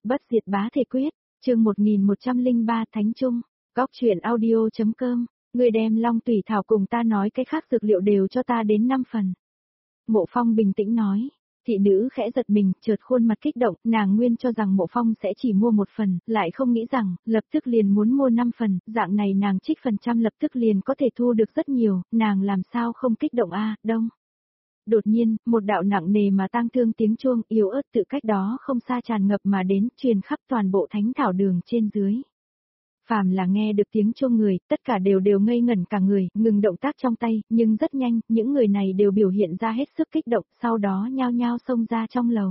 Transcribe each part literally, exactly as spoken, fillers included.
Bất diệt bá thể quyết, chương một nghìn một trăm lẻ ba Thánh Trung, góc truyện audio.com, người đem long tùy thảo cùng ta nói cái khác dược liệu đều cho ta đến năm phần. Mộ Phong bình tĩnh nói, thị nữ khẽ giật mình, chợt khuôn mặt kích động, nàng nguyên cho rằng Mộ Phong sẽ chỉ mua một phần, lại không nghĩ rằng, lập tức liền muốn mua năm phần, dạng này nàng trích phần trăm lập tức liền có thể thu được rất nhiều, nàng làm sao không kích động a, đông. Đột nhiên, một đạo nặng nề mà tang thương tiếng chuông yếu ớt tự cách đó không xa tràn ngập mà đến, truyền khắp toàn bộ thánh thảo đường trên dưới. Phàm là nghe được tiếng chuông người, tất cả đều đều ngây ngẩn cả người, ngừng động tác trong tay, nhưng rất nhanh, những người này đều biểu hiện ra hết sức kích động, sau đó nhao nhao xông ra trong lầu.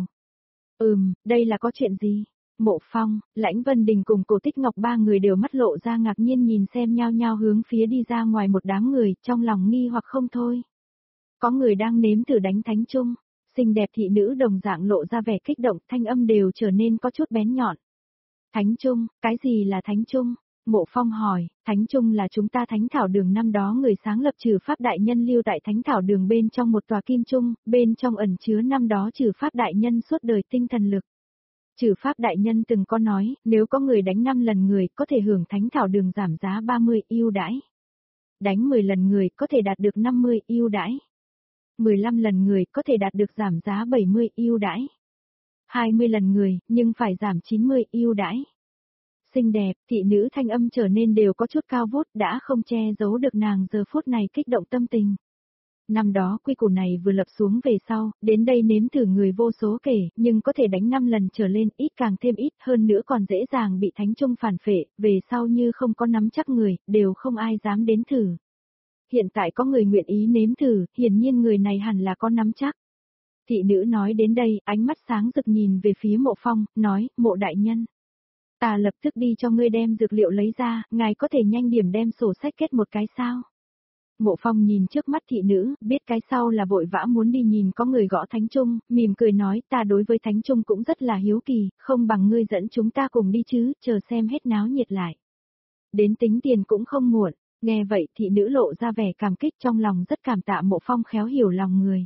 Ừm, đây là có chuyện gì? Mộ Phong, Lãnh Vân Đình cùng Cổ Tích Ngọc ba người đều mắt lộ ra ngạc nhiên nhìn xem nhao nhao hướng phía đi ra ngoài một đám người, trong lòng nghi hoặc không thôi. Có người đang nếm thử đánh thánh trung, xinh đẹp thị nữ đồng dạng lộ ra vẻ kích động, thanh âm đều trở nên có chút bén nhọn. Thánh trung, cái gì là thánh trung? Mộ Phong hỏi, thánh trung là chúng ta thánh thảo đường năm đó người sáng lập Trừ Pháp Đại Nhân lưu tại thánh thảo đường bên trong một tòa kim trung, bên trong ẩn chứa năm đó Trừ Pháp Đại Nhân suốt đời tinh thần lực. Trừ Pháp Đại Nhân từng có nói, nếu có người đánh năm lần người có thể hưởng thánh thảo đường giảm giá ba mươi ưu đãi. Đánh mười lần người có thể đạt được năm mươi ưu đãi. mười lăm lần người có thể đạt được giảm giá bảy mươi ưu đãi. hai mươi lần người, nhưng phải giảm chín mươi ưu đãi. Xinh đẹp, thị nữ thanh âm trở nên đều có chút cao vút, đã không che giấu được nàng giờ phút này kích động tâm tình. Năm đó quy củ này vừa lập xuống về sau, đến đây nếm thử người vô số kể, nhưng có thể đánh năm lần trở lên, ít càng thêm ít, hơn nữa còn dễ dàng bị thánh trung phản phệ, về sau như không có nắm chắc người, đều không ai dám đến thử. Hiện tại có người nguyện ý nếm thử, hiển nhiên người này hẳn là có nắm chắc. Thị nữ nói đến đây, ánh mắt sáng rực nhìn về phía Mộ Phong, nói, Mộ đại nhân. Ta lập tức đi cho ngươi đem dược liệu lấy ra, ngài có thể nhanh điểm đem sổ sách kết một cái sao? Mộ Phong nhìn trước mắt thị nữ, biết cái sau là vội vã muốn đi nhìn có người gõ thánh trung, mỉm cười nói, ta đối với thánh trung cũng rất là hiếu kỳ, không bằng ngươi dẫn chúng ta cùng đi chứ, chờ xem hết náo nhiệt lại. Đến tính tiền cũng không muộn. Nghe vậy thị nữ lộ ra vẻ cảm kích, trong lòng rất cảm tạ Mộ Phong khéo hiểu lòng người.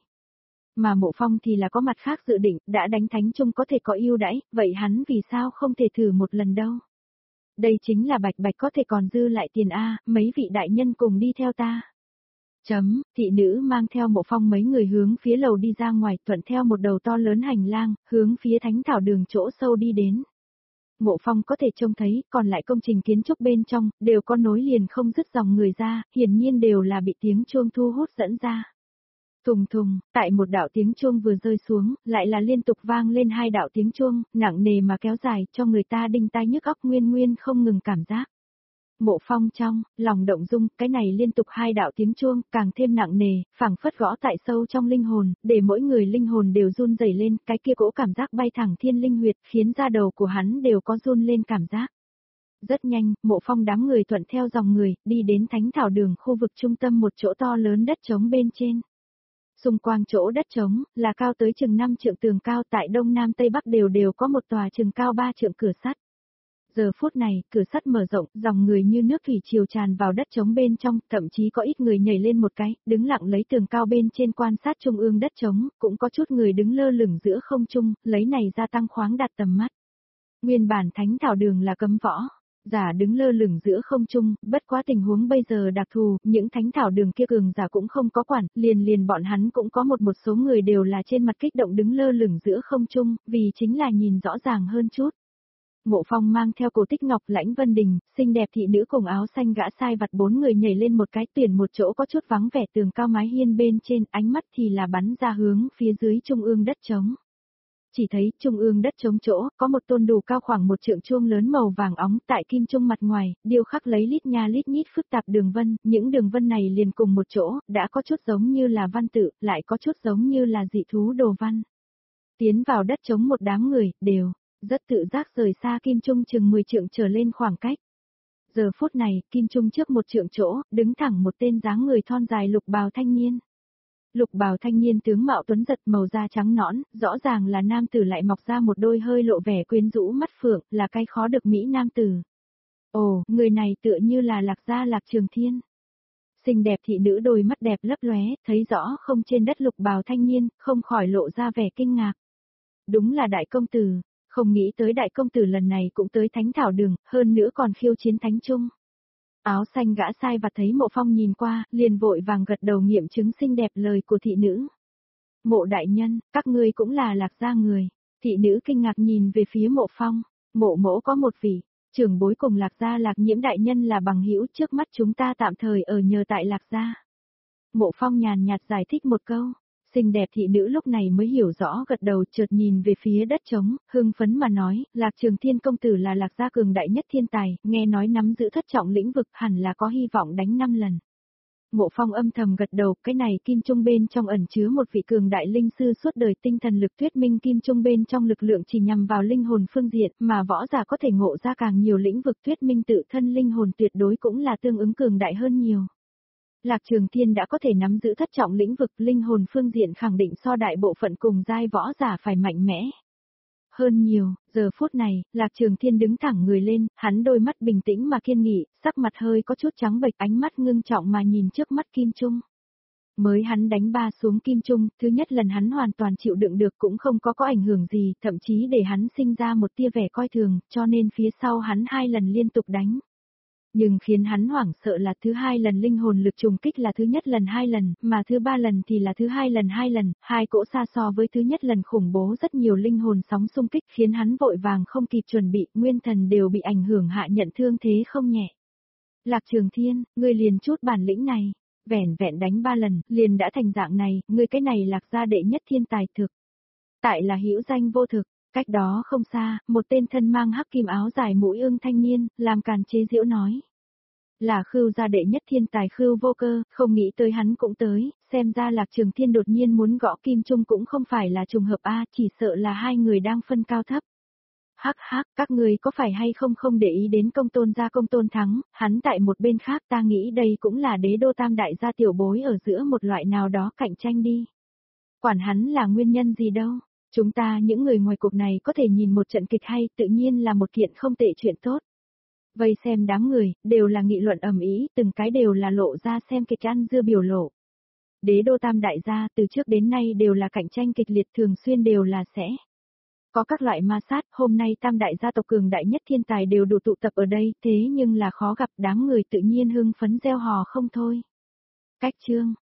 Mà Mộ Phong thì là có mặt khác dự định, đã đánh thánh trung có thể có ưu đãi, vậy hắn vì sao không thể thử một lần đâu. Đây chính là bạch bạch có thể còn dư lại tiền A, mấy vị đại nhân cùng đi theo ta. Chấm, thị nữ mang theo Mộ Phong mấy người hướng phía lầu đi ra ngoài, thuận theo một đầu to lớn hành lang, hướng phía thánh thảo đường chỗ sâu đi đến. Mộ Phong có thể trông thấy, còn lại công trình kiến trúc bên trong, đều có nối liền không dứt dòng người ra, hiển nhiên đều là bị tiếng chuông thu hút dẫn ra. Thùng thùng, tại một đạo tiếng chuông vừa rơi xuống, lại là liên tục vang lên hai đạo tiếng chuông, nặng nề mà kéo dài, cho người ta đinh tai nhức óc nguyên nguyên không ngừng cảm giác. Mộ Phong trong, lòng động dung, cái này liên tục hai đạo tiếng chuông, càng thêm nặng nề, phảng phất gõ tại sâu trong linh hồn, để mỗi người linh hồn đều run rẩy lên, cái kia cỗ cảm giác bay thẳng thiên linh huyệt, khiến da đầu của hắn đều có run lên cảm giác. Rất nhanh, Mộ Phong đám người thuận theo dòng người, đi đến thánh thảo đường khu vực trung tâm một chỗ to lớn đất trống bên trên. Xung quanh chỗ đất trống, là cao tới chừng năm trượng tường cao, tại đông nam tây bắc đều đều có một tòa chừng cao ba trượng cửa sắt. Giờ phút này, cửa sắt mở rộng, dòng người như nước thủy triều tràn vào đất trống bên trong, thậm chí có ít người nhảy lên một cái, đứng lặng lấy tường cao bên trên quan sát trung ương đất trống, cũng có chút người đứng lơ lửng giữa không trung, lấy này gia tăng khoáng đạt tầm mắt. Nguyên bản thánh thảo đường là cấm võ, giả đứng lơ lửng giữa không trung, bất quá tình huống bây giờ đặc thù, những thánh thảo đường kia cường giả cũng không có quản, liền liền bọn hắn cũng có một một số người đều là trên mặt kích động đứng lơ lửng giữa không trung, vì chính là nhìn rõ ràng hơn chút. Mộ Phong mang theo Cổ Tích Ngọc, Lãnh Vân Đình, xinh đẹp thị nữ cùng áo xanh gã sai vặt bốn người nhảy lên một cái, tuyển một chỗ có chút vắng vẻ tường cao mái hiên bên trên, ánh mắt thì là bắn ra hướng phía dưới trung ương đất trống. Chỉ thấy trung ương đất trống chỗ, có một tôn đủ cao khoảng một trượng chuông lớn màu vàng óng, tại kim trung mặt ngoài, điêu khắc lấy lít nha lít nhít phức tạp đường vân, những đường vân này liền cùng một chỗ, đã có chút giống như là văn tự, lại có chút giống như là dị thú đồ văn. Tiến vào đất trống một đám người, đều rất tự giác rời xa kim trung chừng mười trượng trở lên khoảng cách. Giờ phút này, kim trung trước một trượng chỗ, đứng thẳng một tên dáng người thon dài lục bào thanh niên. Lục bào thanh niên tướng mạo tuấn giật, màu da trắng nõn, rõ ràng là nam tử, lại mọc ra một đôi hơi lộ vẻ quyến rũ mắt phượng, là cái khó được mỹ nam tử. Ồ, người này tựa như là Lạc Gia Lạc Trường Thiên. Xinh đẹp thị nữ đôi mắt đẹp lấp lóe, thấy rõ không trên đất lục bào thanh niên, không khỏi lộ ra vẻ kinh ngạc. Đúng là đại công tử. Không nghĩ tới đại công tử lần này cũng tới thánh thảo đường, hơn nữa còn khiêu chiến thánh trung. Áo xanh gã sai và thấy Mộ Phong nhìn qua, liền vội vàng gật đầu nghiệm chứng xinh đẹp lời của thị nữ. Mộ đại nhân, các ngươi cũng là Lạc gia người. Thị nữ kinh ngạc nhìn về phía Mộ Phong. Mộ mỗ có một vị, trưởng bối cùng Lạc gia Lạc Nhiễm đại nhân là bằng hữu, trước mắt chúng ta tạm thời ở nhờ tại Lạc gia. Mộ Phong nhàn nhạt giải thích một câu. Xinh đẹp thị nữ lúc này mới hiểu rõ, gật đầu, chợt nhìn về phía đất trống, hưng phấn mà nói, Lạc Trường Thiên công tử là Lạc gia cường đại nhất thiên tài, nghe nói nắm giữ thất trọng lĩnh vực, hẳn là có hy vọng đánh năm lần. Mộ Phong âm thầm gật đầu, cái này kim trung bên trong ẩn chứa một vị cường đại linh sư suốt đời tinh thần lực, thuyết minh kim trung bên trong lực lượng chỉ nhằm vào linh hồn phương diện, mà võ giả có thể ngộ ra càng nhiều lĩnh vực, thuyết minh tự thân linh hồn tuyệt đối cũng là tương ứng cường đại hơn nhiều. Lạc Trường Thiên đã có thể nắm giữ thất trọng lĩnh vực, linh hồn phương diện khẳng định so đại bộ phận cùng giai võ giả phải mạnh mẽ hơn nhiều. Giờ phút này, Lạc Trường Thiên đứng thẳng người lên, hắn đôi mắt bình tĩnh mà kiên nghị, sắc mặt hơi có chút trắng bệch, ánh mắt ngưng trọng mà nhìn trước mắt kim trung. Mới hắn đánh ba xuống kim trung, thứ nhất lần hắn hoàn toàn chịu đựng được, cũng không có có ảnh hưởng gì, thậm chí để hắn sinh ra một tia vẻ coi thường, cho nên phía sau hắn hai lần liên tục đánh. Nhưng khiến hắn hoảng sợ là thứ hai lần linh hồn lực trùng kích là thứ nhất lần hai lần, mà thứ ba lần thì là thứ hai lần hai lần, hai cỗ xa so với thứ nhất lần khủng bố rất nhiều, linh hồn sóng xung kích khiến hắn vội vàng không kịp chuẩn bị, nguyên thần đều bị ảnh hưởng hạ nhận thương thế không nhẹ. Lạc Trường Thiên, ngươi liền chút bản lĩnh này, vẻn vẹn đánh ba lần, liền đã thành dạng này, ngươi cái này Lạc gia đệ nhất thiên tài thực. Tại là hữu danh vô thực. Cách đó không xa, một tên thân mang hắc kim áo dài mũi ương thanh niên, làm càn chế giễu nói. Là Khưu gia đệ nhất thiên tài Khưu Vô Cơ, không nghĩ tới hắn cũng tới, xem ra Lạc Trường Thiên đột nhiên muốn gõ kim trung cũng không phải là trùng hợp a, chỉ sợ là hai người đang phân cao thấp. Hắc hắc, các người có phải hay không không để ý đến Công Tôn gia Công Tôn Thắng, hắn tại một bên khác, ta nghĩ đây cũng là đế đô tam đại gia tiểu bối ở giữa một loại nào đó cạnh tranh đi. Quản hắn là nguyên nhân gì đâu. Chúng ta những người ngoài cuộc này có thể nhìn một trận kịch hay, tự nhiên là một kiện không tệ chuyện tốt. Vây xem đám người, đều là nghị luận ầm ĩ, từng cái đều là lộ ra xem kịch ăn dưa biểu lộ. Đế đô tam đại gia từ trước đến nay đều là cạnh tranh kịch liệt, thường xuyên đều là sẽ có các loại ma sát, hôm nay tam đại gia tộc cường đại nhất thiên tài đều đủ tụ tập ở đây, thế nhưng là khó gặp, đám người tự nhiên hưng phấn reo hò không thôi. Cách chương